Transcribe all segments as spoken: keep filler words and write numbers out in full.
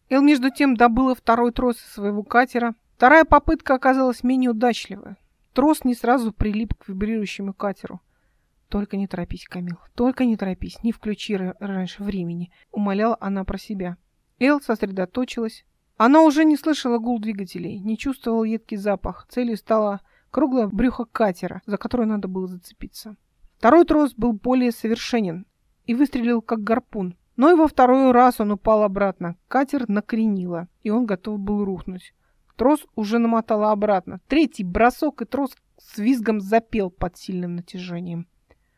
Эл между тем добыла второй трос из своего катера. Вторая попытка оказалась менее удачливой. Трос не сразу прилип к вибрирующему катеру. «Только не торопись, Камил, только не торопись, не включи раньше времени», — умоляла она про себя. Эл сосредоточилась. Она уже не слышала гул двигателей, не чувствовала едкий запах. Целью стало круглое брюхо катера, за которое надо было зацепиться. Второй трос был более совершенен и выстрелил как гарпун. Но и во второй раз он упал обратно. Катер накренило, и он готов был рухнуть. Трос уже намотало обратно. Третий бросок, и трос с визгом запел под сильным натяжением.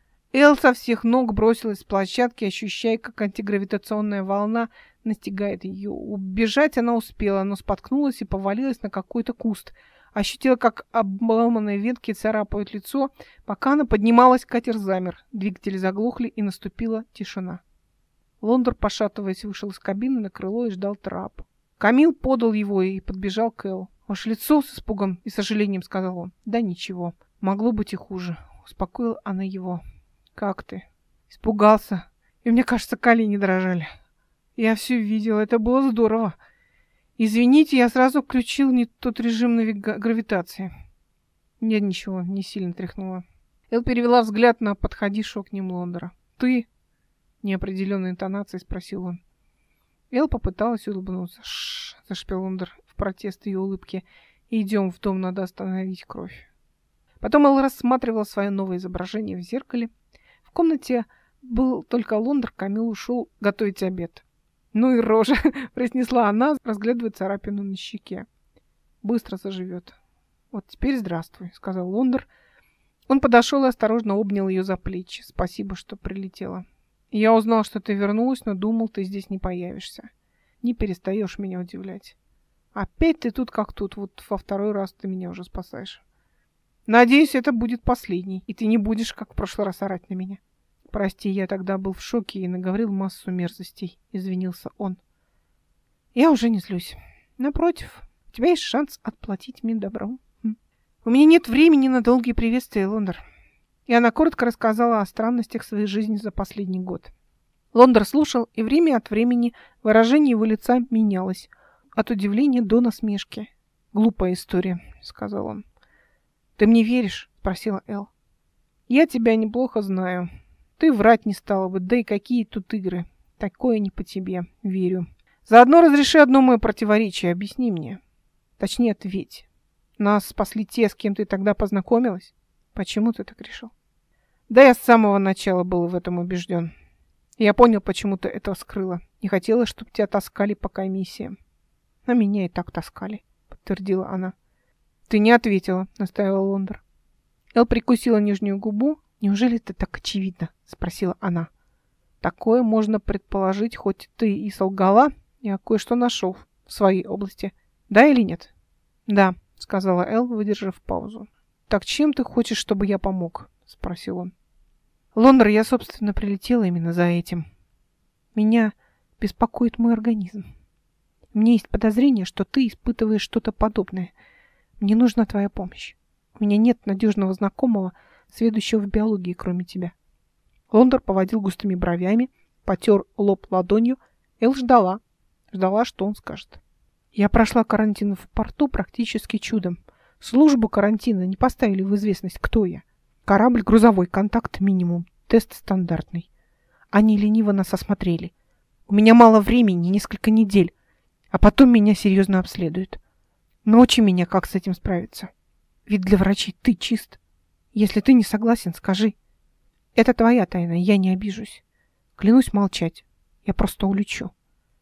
Эл со всех ног бросилась с площадки, ощущая, как антигравитационная волна настигает ее. Убежать она успела, но споткнулась и повалилась на какой-то куст. Ощутила, как обломанные ветки царапают лицо. Пока она поднималась, катер замер. Двигатели заглохли, и наступила тишина. Лондор, пошатываясь, вышел из кабины на крыло и ждал трап. Камил подал его и подбежал к Эл. «Ваше лицо?» — с испугом и сожалением сказал он. «Да ничего. Могло быть и хуже». Успокоила она его. «Как ты?» «Испугался. И мне кажется, колени дрожали. Я все видела. Это было здорово. Извините, я сразу включил не тот режим гравитации». Нет, ничего, не сильно тряхнула. Эл перевела взгляд на подходившего к ним Лондора. «Ты?» — неопределенной интонацией спросил он. Эл попыталась улыбнуться. «Шш!» — зашипел Лондор в протест ее улыбки. «Идем в дом, надо остановить кровь». Потом Эл рассматривала свое новое изображение в зеркале. В комнате был только Лондор, Камил ушел готовить обед. «Ну и рожа!» — произнесла она, разглядывая царапину на щеке. «Быстро заживет». «Вот теперь здравствуй», — сказал Лондор. Он подошел и осторожно обнял ее за плечи. «Спасибо, что прилетела. Я узнал, что ты вернулась, но думал, ты здесь не появишься. Не перестаешь меня удивлять. Опять ты тут как тут, вот во второй раз ты меня уже спасаешь. Надеюсь, это будет последний, и ты не будешь, как в прошлый раз, орать на меня». «Прости, я тогда был в шоке и наговорил массу мерзостей», — извинился он. «Я уже не злюсь. Напротив, у тебя есть шанс отплатить мне добром. У меня нет времени на долгие приветствия, Лондор». И она коротко рассказала о странностях своей жизни за последний год. Лондор слушал, и время от времени выражение его лица менялось, от удивления до насмешки. «Глупая история», — сказал он. «Ты мне веришь?» — спросила Эл. «Я тебя неплохо знаю. Ты врать не стала бы, да и какие тут игры. Такое не по тебе, верю. Заодно разреши одно мое противоречие, объясни мне. Точнее, ответь. Нас спасли те, с кем ты тогда познакомилась? Почему ты так решил?» «Да я с самого начала был в этом убежден. Я понял, почему ты это скрыла. Не хотела, чтобы тебя таскали по комиссиям». «А меня и так таскали», — подтвердила она. «Ты не ответила», — настаивал Лондор. Эл прикусила нижнюю губу. «Неужели это так очевидно?» — спросила она. «Такое можно предположить, хоть ты и солгала, я кое-что нашел в своей области. Да или нет?» «Да», — сказала Эл, выдержав паузу. «Так чем ты хочешь, чтобы я помог?» — спросил он. «Лондор, я, собственно, прилетела именно за этим. Меня беспокоит мой организм. Мне есть подозрение, что ты испытываешь что-то подобное. Мне нужна твоя помощь. У меня нет надежного знакомого, сведущего в биологии, кроме тебя». Лондор поводил густыми бровями, потер лоб ладонью. Эл ждала. Ждала, что он скажет. «Я прошла карантин в порту практически чудом. Службу карантина не поставили в известность, кто я. Корабль грузовой, контакт минимум, тест стандартный. Они лениво нас осмотрели. У меня мало времени, несколько недель, а потом меня серьезно обследуют. Научи меня, как с этим справиться. Ведь для врачей ты чист. Если ты не согласен, скажи. Это твоя тайна, я не обижусь. Клянусь молчать. Я просто улечу».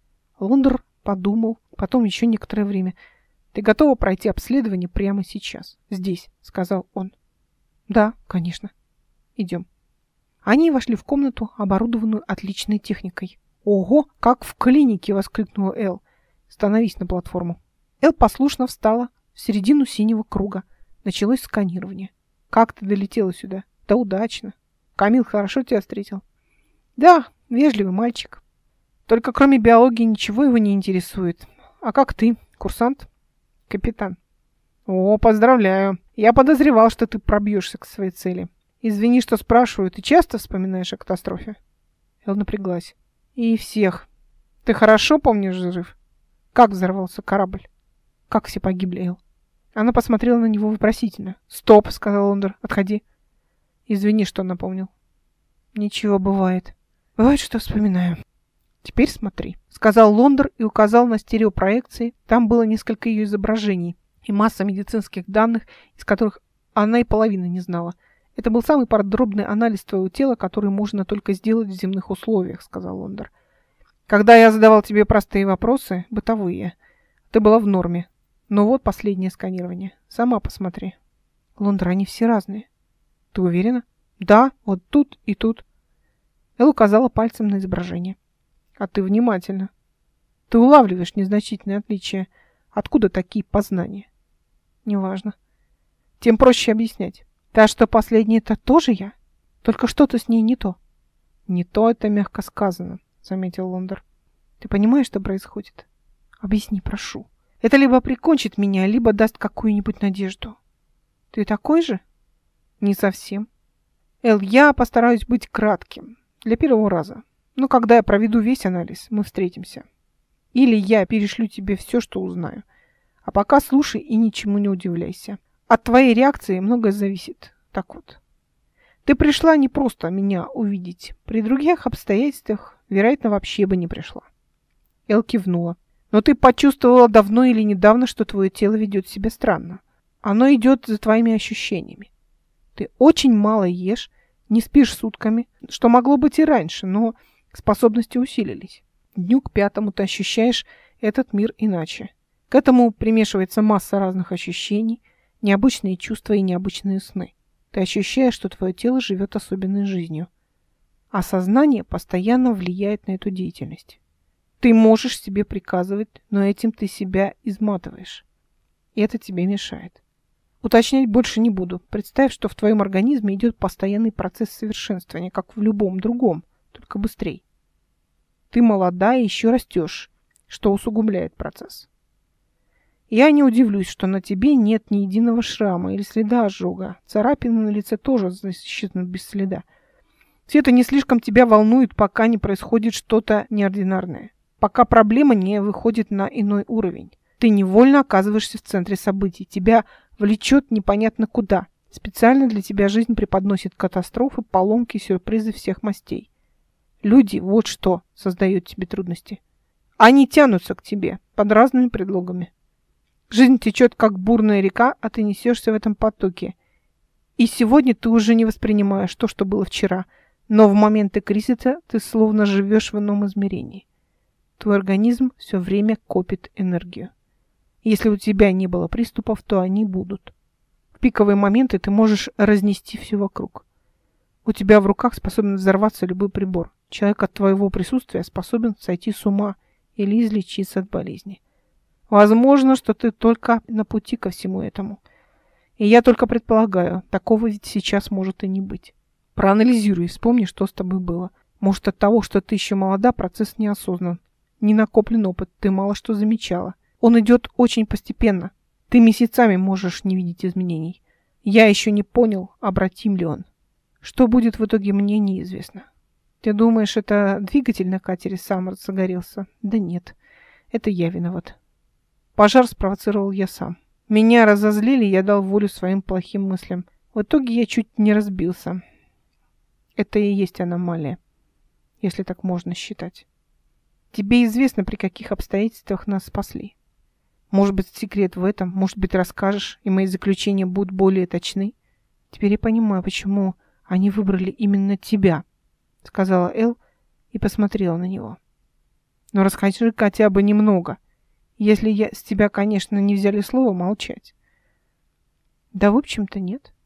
Лондор подумал, потом еще некоторое время. «Ты готова пройти обследование прямо сейчас, здесь?» — сказал он. «Да, конечно. Идем». Они вошли в комнату, оборудованную отличной техникой. «Ого, как в клинике!» — воскликнула Эл. «Становись на платформу». Эл послушно встала в середину синего круга. Началось сканирование. «Как ты долетела сюда?» «Да удачно. Камил хорошо тебя встретил?» «Да, вежливый мальчик. Только кроме биологии ничего его не интересует. А как ты, курсант?» «Капитан». «О, поздравляю. Я подозревал, что ты пробьешься к своей цели. Извини, что спрашиваю. Ты часто вспоминаешь о катастрофе?» Эл напряглась. «И всех. Ты хорошо помнишь взрыв?» Как взорвался корабль? Как все погибли, Эл? Она посмотрела на него вопросительно. «Стоп», — сказал Лондер, — «отходи». «Извини, что напомнил». «Ничего, бывает. Бывает, что вспоминаю». «Теперь смотри», — сказал Лондер и указал на стереопроекции. Там было несколько ее изображений и масса медицинских данных, из которых она и половины не знала. «Это был самый подробный анализ твоего тела, который можно только сделать в земных условиях», — сказал Лондер. «Когда я задавал тебе простые вопросы, бытовые, ты была в норме. Но вот последнее сканирование. Сама посмотри». «Лондер, они все разные». «Ты уверена?» «Да, вот тут и тут». Эл указала пальцем на изображение. «А ты внимательно. Ты улавливаешь незначительные отличия. Откуда такие познания?» «Неважно. Тем проще объяснять. Та, что последняя, это тоже я? Только что-то с ней не то». «Не то, это мягко сказано», — заметил Лондер. «Ты понимаешь, что происходит? Объясни, прошу. Это либо прикончит меня, либо даст какую-нибудь надежду. Ты такой же?» «Не совсем. Эл, я постараюсь быть кратким. Для первого раза. Но когда я проведу весь анализ, мы встретимся. Или я перешлю тебе все, что узнаю. А пока слушай и ничему не удивляйся. От твоей реакции многое зависит. Так вот. Ты пришла не просто меня увидеть. При других обстоятельствах, вероятно, вообще бы не пришла». Эл кивнула. «Но ты почувствовала давно или недавно, что твое тело ведет себя странно. Оно идет за твоими ощущениями. Ты очень мало ешь, не спишь сутками, что могло быть и раньше, но способности усилились. Дню к пятому ты ощущаешь этот мир иначе. К этому примешивается масса разных ощущений, необычные чувства и необычные сны. Ты ощущаешь, что твое тело живет особенной жизнью. А сознание постоянно влияет на эту деятельность. Ты можешь себе приказывать, но этим ты себя изматываешь. И это тебе мешает. Уточнять больше не буду. Представь, что в твоем организме идет постоянный процесс совершенствования, как в любом другом, только быстрее. Ты молода и еще растешь, что усугубляет процесс. Я не удивлюсь, что на тебе нет ни единого шрама или следа ожога. Царапины на лице тоже исчезнут без следа. Все это не слишком тебя волнует, пока не происходит что-то неординарное. Пока проблема не выходит на иной уровень. Ты невольно оказываешься в центре событий. Тебя влечет непонятно куда. Специально для тебя жизнь преподносит катастрофы, поломки, сюрпризы всех мастей. Люди вот что создают тебе трудности. Они тянутся к тебе под разными предлогами. Жизнь течет, как бурная река, а ты несешься в этом потоке. И сегодня ты уже не воспринимаешь то, что было вчера, но в моменты кризиса ты словно живешь в ином измерении. Твой организм все время копит энергию. Если у тебя не было приступов, то они будут. В пиковые моменты ты можешь разнести все вокруг. У тебя в руках способен взорваться любой прибор. Человек от твоего присутствия способен сойти с ума или излечиться от болезни. Возможно, что ты только на пути ко всему этому. И я только предполагаю, такого ведь сейчас может и не быть. Проанализируй и вспомни, что с тобой было. Может, от того, что ты еще молода, процесс не осознан. Не накоплен опыт, ты мало что замечала. Он идет очень постепенно. Ты месяцами можешь не видеть изменений. Я еще не понял, обратим ли он. Что будет в итоге, мне неизвестно. Ты думаешь, это двигатель на катере сам загорелся? Да нет, это я виноват. Пожар спровоцировал я сам. Меня разозлили, я дал волю своим плохим мыслям. В итоге я чуть не разбился. Это и есть аномалия, если так можно считать. Тебе известно, при каких обстоятельствах нас спасли. Может быть, секрет в этом, может быть, расскажешь, и мои заключения будут более точны. Теперь я понимаю, почему они выбрали именно тебя, сказала Эл и посмотрела на него. Но расскажи хотя бы немного. Если я с тебя, конечно, не взяли слово, молчать. Да, в общем-то, нет.